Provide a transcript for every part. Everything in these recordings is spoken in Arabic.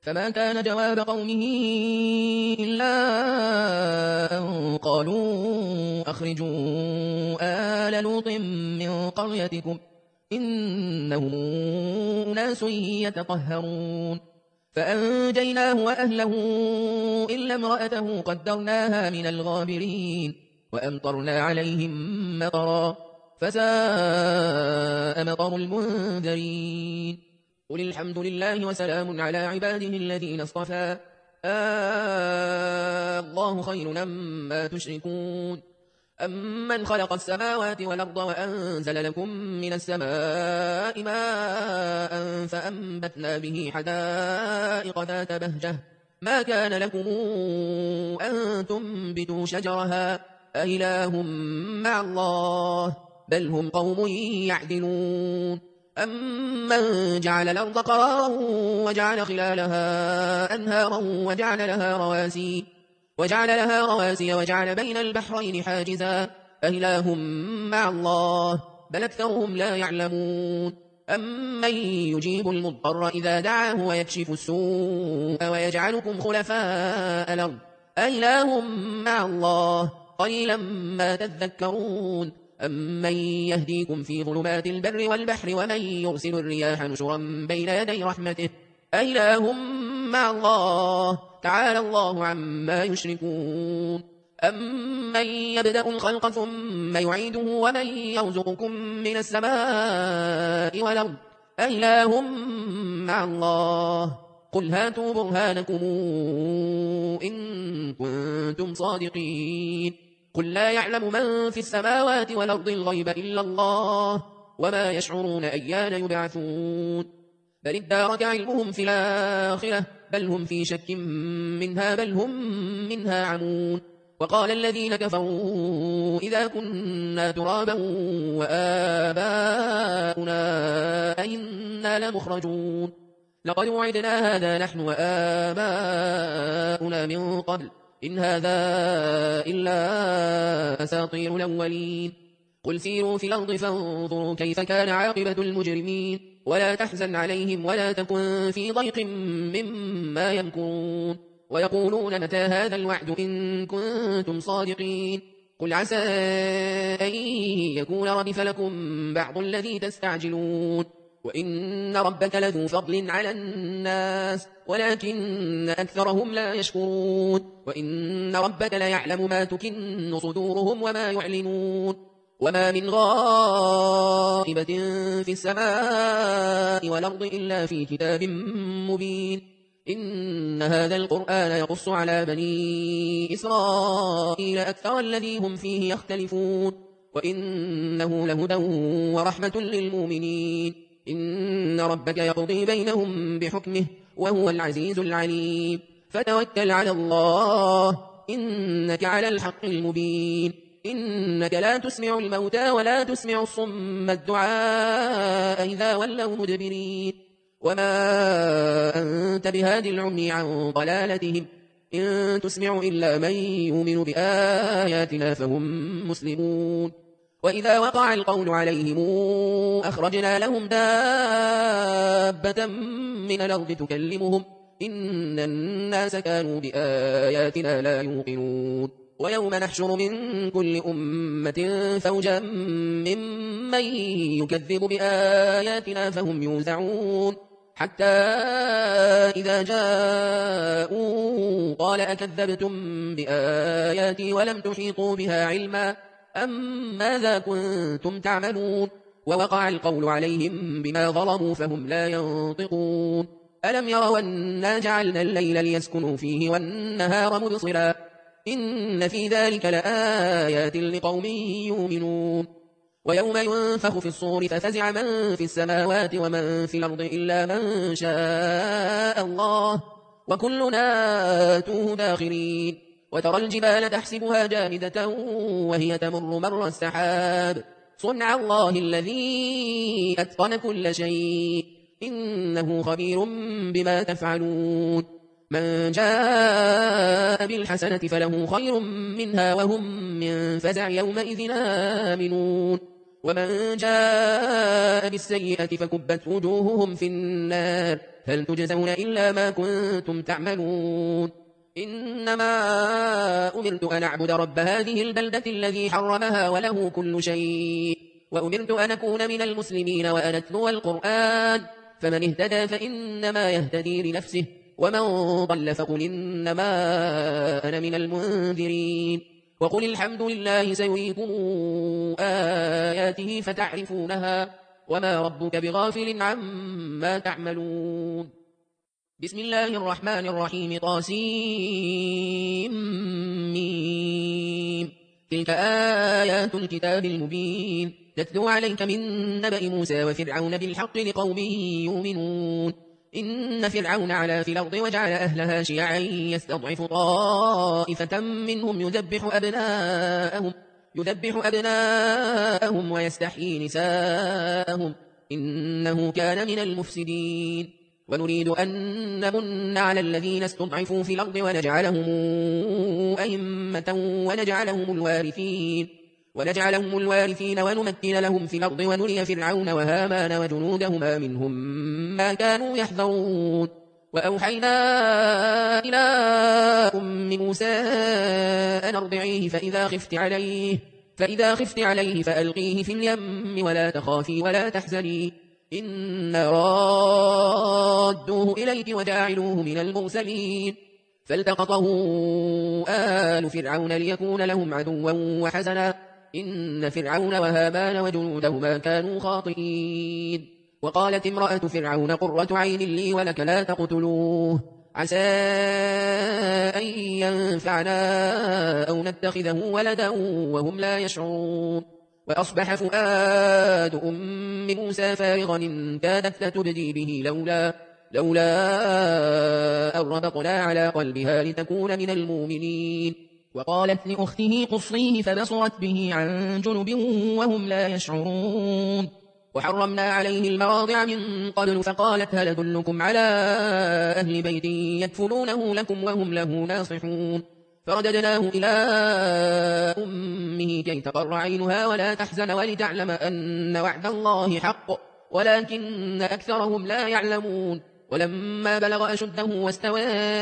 فما كان جواب قومه إلا أن قالوا أخرجوا آل لوط من قريتكم إنهم أناس يتطهرون فأنجيناه وأهله إلا امرأته قدرناها من الغابرين وأمطرنا عليهم مطرا فساء مطر المنذرين قل الحمد لله وسلام على عباده الذين اصطفى الله خير أما تشركون أمن خلق السماوات والأرض وأنزل لكم من السماء ماء فأنبتنا به حدائق ذات بهجة ما كان لكم أن تنبتوا شجرها أإله مع الله بل هم قوم يعدلون أمن جعل الأرض قرارا وجعل خلالها أنهارا وجعل لها رواسي وجعل بين البحرين حاجزا أإله مع الله بل أكثرهم لا يعلمون أمن يجيب المضطر إذا دعاه ويكشف السوء ويجعلكم خلفاء الأرض أإله مع الله قليلا ما تذكرون أمن يهديكم في ظلمات البر والبحر ومن يرسل الرياح نشرا بين يدي رحمته أإله مع الله تعالى الله عما يشركون أمن يبدأ الخلق ثم يعيده ومن يرزقكم من السماء والأرض أإله مع الله قل هاتوا برهانكم إن كنتم صادقين قل لا يعلم من في السماوات والأرض الغيب إلا الله وما يشعرون أيان يبعثون بل ادارك علمهم في الآخرة بل هم في شك منها بل هم منها عمون وقال الذين كفروا إذا كنا ترابا وآباؤنا أئنا لمخرجون لقد وعدنا هذا نحن وآباؤنا من قبل إن هذا إلا أساطير الأولين قل سيروا في الأرض فانظروا كيف كان عاقبة المجرمين ولا تحزن عليهم ولا تكن في ضيق مما يمكرون ويقولون متى هذا الوعد إن كنتم صادقين قل عسى أن يكون ردف لكم بعض الذي تستعجلون وإن ربك لذو فضل على الناس ولكن أكثرهم لا يشكرون وإن ربك ليعلم ما تكن صدورهم وما يعلنون وما من غائبة في السماء والأرض إلا في كتاب مبين إن هذا القرآن يقص على بني إسرائيل أكثر الذي هم فيه يختلفون وإنه لهدى ورحمة للمؤمنين إن ربك يقضي بينهم بحكمه وهو العزيز العليم فتوكل على الله إنك على الحق المبين إنك لا تسمع الموتى ولا تسمع الصم الدعاء إذا ولوا مدبرين وما أنت بهاد العمي عن ضلالتهم إن تسمع إلا من يؤمن بآياتنا فهم مسلمون وإذا وقع القول عليهم أخرجنا لهم دابة من الأرض تكلمهم إن الناس كانوا بآياتنا لا يوقنون ويوم نحشر من كل أمة فوجا ممن يكذب بآياتنا فهم يوزعون حتى إذا جاءوا قال أكذبتم بآياتي ولم تحيطوا بها علما أم ماذا كنتم تعملون ووقع القول عليهم بما ظلموا فهم لا ينطقون ألم يروا أنا جعلنا الليل ليسكنوا فيه والنهار مبصرا إن في ذلك لآيات لقوم يؤمنون ويوم ينفخ في الصور ففزع من في السماوات ومن في الأرض إلا من شاء الله وكلنا آتوه داخرين وترى الجبال تحسبها جامدة وهي تمر مر السحاب صنع الله الذي أتقن كل شيء إنه خبير بما تفعلون من جاء بالحسنة فله خير منها وهم من فزع يومئذ آمنون ومن جاء بالسيئة فكبت وجوههم في النار هل تجزون إلا ما كنتم تعملون إنما أمرت أن أعبد رب هذه البلدة الذي حرمها وله كل شيء وأمرت أن أكون من المسلمين وأن أتلو القرآن فمن اهتدى فإنما يهتدي لنفسه ومن ضل فقل إنما أنا من المنذرين وقل الحمد لله سيريكم آياته فتعرفونها وما ربك بغافل عما تعملون بسم الله الرحمن الرحيم طاسيم تلك آيات الكتاب المبين تتلو عليك من نبأ موسى وفرعون بالحق لقوم يؤمنون إن فرعون علا في الأرض وجعل أهلها شيعا يستضعف طائفة منهم يذبح أبناءهم ويستحيي نساءهم إنه كان من المفسدين ونريد أن نمن على الذين استضعفوا في الأرض ونجعلهم أئمة ونجعلهم الوارثين ونمكن لهم في الأرض ونري فرعون وهامان وجنودهما منهم ما كانوا يحذرون وأوحينا إلى أم موسى أن أرضعيه فإذا خفت عليه فألقيه في اليم ولا تخافي ولا تحزني إنا رادوه إليك وجاعلوه من المرسلين فالتقطه آل فرعون ليكون لهم عدوا وحزنا إن فرعون وهامان وجنودهما كانوا خاطئين وقالت امرأة فرعون قرة عين لي ولك لا تقتلوه عسى أن ينفعنا أو نتخذه ولدا وهم لا يشعرون وأصبح فؤاد أم موسى فارغا إن كادت لتبدي به لولا أن ربطنا على قلبها لتكون من المؤمنين وقالت لأخته قصيه فبصرت به عن جنب وهم لا يشعرون وحرمنا عليه المراضع من قبل فقالت هل أدلكم على أهل بيت يكفلونه لكم وهم له ناصحون فرددناه إلى أمه كي تقر عينها ولا تحزن ولتعلم أن وعد الله حق ولكن أكثرهم لا يعلمون ولما بلغ أشده واستوى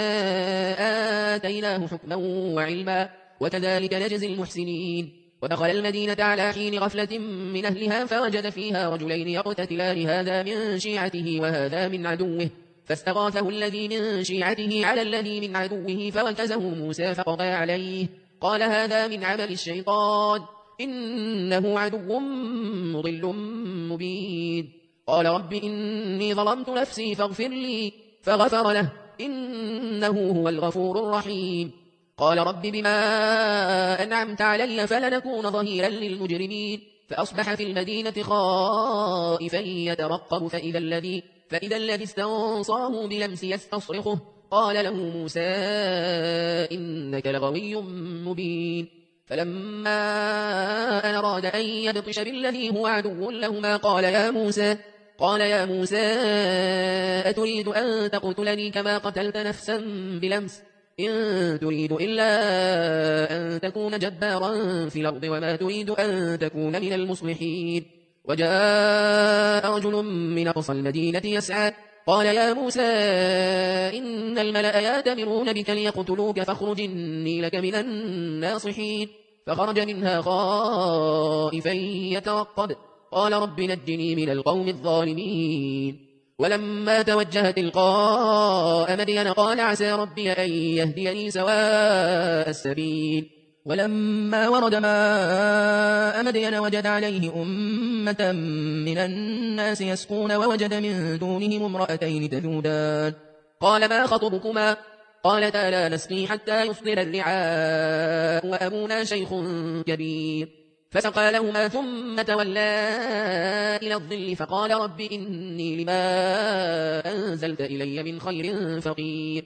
آتيناه حكما وعلما وكذلك نجزي المحسنين ودخل المدينة على حين غفلة من أهلها فوجد فيها رجلين يقتتلان هذا من شيعته وهذا من عدوه فاستغاثه الذي من شيعته على الذي من عدوه فوكزه موسى فقضى عليه قال هذا من عمل الشيطان إنه عدو مضل مبين قال رب إني ظلمت نفسي فاغفر لي فغفر له إنه هو الغفور الرحيم قال رب بما أنعمت علي فلنكون ظهيرا للمجرمين فأصبح في المدينة خائفا يترقب فإذا الذي استنصره بلمس يستصرخه قال له موسى إنك لغوي مبين فلما أن أراد أن يبطش بالذي هو عدو لهما قال يا موسى أتريد أن تقتلني كما قتلت نفسا بلمس إن تريد إلا أن تكون جبارا في الأرض وما تريد أن تكون من المصلحين وجاء رجل من أقصى المدينة يسعى قال يا موسى إن الملأ يأتمرون بك ليقتلوك فاخرج إني لك من الناصحين فخرج منها خائفا يترقب قال رب نجني من القوم الظالمين ولما توجه تلقاء مدين قال عسى ربي أن يهديني سواء السبيل ولما ورد ماء مدين وجد عليه أمة من الناس يسقون ووجد من دونهم امرأتين تذودان قال ما خطبكما قالتا لا نسقي حتى يصدر الرعاء وأبونا شيخ كبير فسقى لهما ثم تولى إلى الظل فقال رب إني لما أنزلت إلي من خير فقير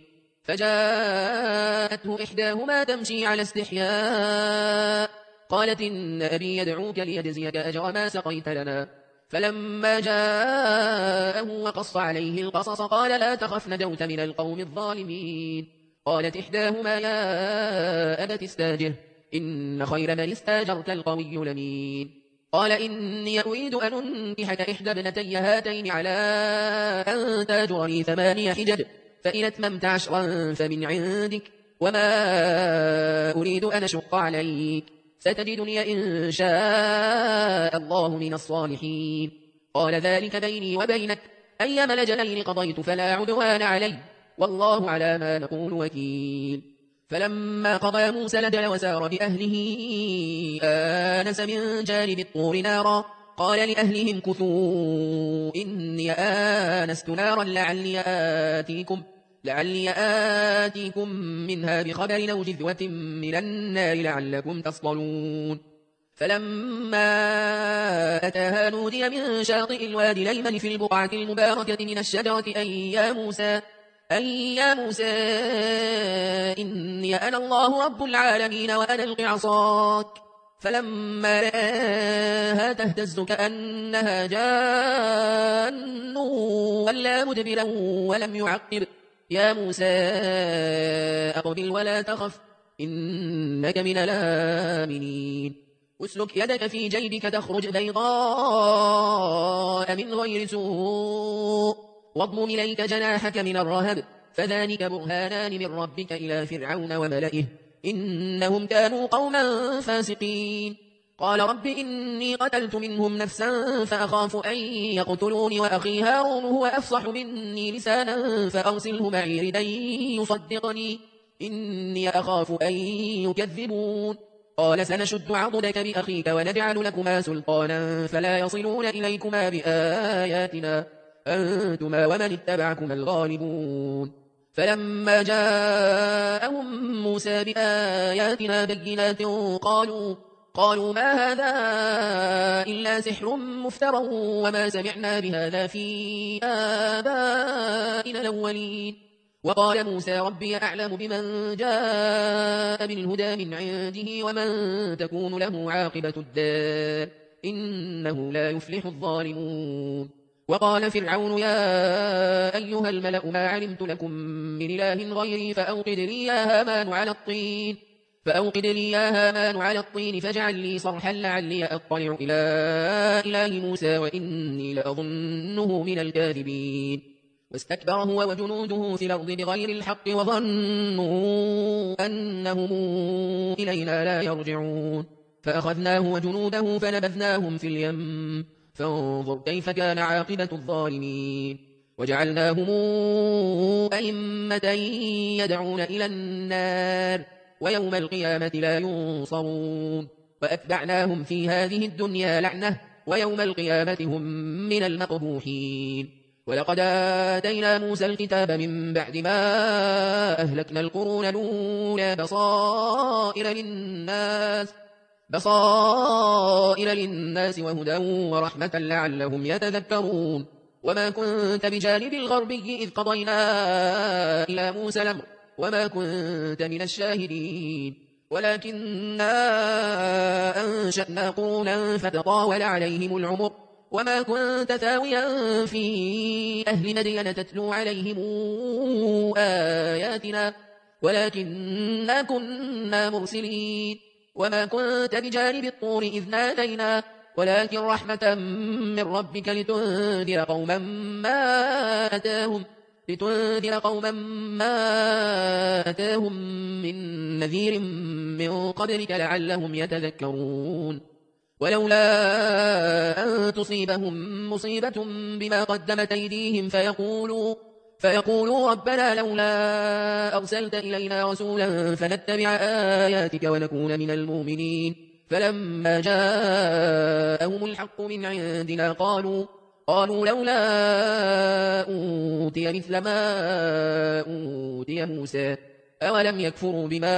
فجاءته إحداهما تمشي على استحياء قالت إن أبي يدعوك ليجزيك أجر ما سقيت لنا فلما جاءه وقص عليه القصص قال لا تخف نجوت من القوم الظالمين قالت إحداهما يا أبت استاجره إن خير من استاجرت القوي الأمين قال إني أريد أن أنكحك إحدى ابنتي هاتين على أن تاجرني 8 حجج، فإن أتممت 10 فمن عندك، وما أريد أن أشق عليك، ستجدني إن شاء الله من الصالحين. قال ذلك بيني وبينك، أيما الأجلين قضيت فلا عدوان علي، والله على ما نقول وكيل. فلما قضى موسى الأجل وسار بأهله آنس من جانب الطور نارا، قال لأهلهم كثوا إني آنست نارا لعلي آتيكم منها بخبر أو جذوة من النار لعلكم تصطلون. فلما أتاها نودي من شاطئ الوادي الأيمن في البقعة المباركة من الشجرة أن يا موسى إني أنا الله رب العالمين وأنا ألق عصاك. فلما رآها تهتز كأنها جان ولا مدبرا ولم يعقب، يا موسى أقبل ولا تخف إنك من الآمنين. اسلك يدك في جيبك تخرج بيضاء من غير سوء، واضمم إليك جناحك من الرهب، فذلك برهانان من ربك إلى فرعون وملئه إنهم كانوا قوما فاسقين. قال رب إني قتلت منهم نفسا فأخاف أن يقتلوني وأخي هارون هو أفصح مني لسانا فأرسله معي ردا يصدقني إني أخاف أن يكذبون. قال سنشد عضدك بأخيك ونجعل لكما سلطانا فلا يصلون إليكما بآياتنا أنتما ومن اتبعكما الغالبون. فلما جاءهم موسى بآياتنا بينات قالوا ما هذا إلا سحر مفترى وما سمعنا بهذا في آبائنا الأولين. وقال موسى ربي أعلم بمن جاء بالهدى من عنده ومن تكون له عاقبة الدار إنه لا يفلح الظالمون. وقال فرعون يا أيها الملأ ما علمت لكم من إله غيري فأوقد لي يا هامان على الطين فاجعل لي صرحا لعلي أطلع إلى إله موسى وإني لأظنه من الكاذبين. واستكبر هو وجنوده في الأرض بغير الحق وظنوا أنهم إلينا لا يرجعون، فأخذناه وجنوده فنبذناهم في اليم فانظر كيف كان عاقبة الظالمين. وجعلناهم أئمة يدعون إلى النار ويوم القيامة لا ينصرون. وأتبعناهم في هذه الدنيا لعنة ويوم القيامة هم من المقبوحين. ولقد آتينا موسى الكتاب من بعد ما أهلكنا القرون الأولى بصائر للناس وهدى ورحمة لعلهم يتذكرون. وما كنت بجانب الغربي إذ قضينا إلى موسى الأمر وما كنت من الشاهدين ولكننا أنشأنا قرونا فتطاول عليهم العمر وما كنت ثاويا في أهل مدين تتلو عليهم آياتنا ولكننا كنا مرسلين. وما كنت بجانب الطور إذ نادينا ولكن رحمة من ربك لتنذر قوما ما أتاهم من نذير من قبلك لعلهم يتذكرون. ولولا أن تصيبهم مصيبة بما قدمت أيديهم فيقولوا ربنا لولا أرسلت إلينا رسولا فنتبع آياتك ونكون من المؤمنين. فلما جاءهم الحق من عندنا قالوا لولا أوتي مثل ما أوتي موسى أولم يكفروا بما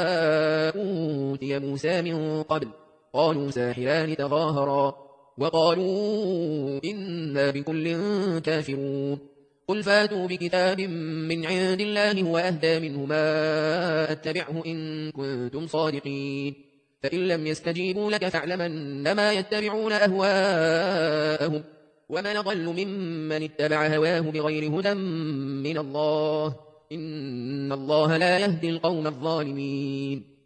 أوتي موسى من قبل قالوا ساحران تظاهرا وقالوا إنا بكل كافرون. قل فاتوا بكتاب من عند الله هو أهدى منهما أتبعه إن كنتم صادقين فإن لم يستجيبوا لك فاعلم أنما يتبعون أهواءهم ومن ضل ممن اتبع هواه بغير هدى من الله إن الله لا يهدي القوم الظالمين.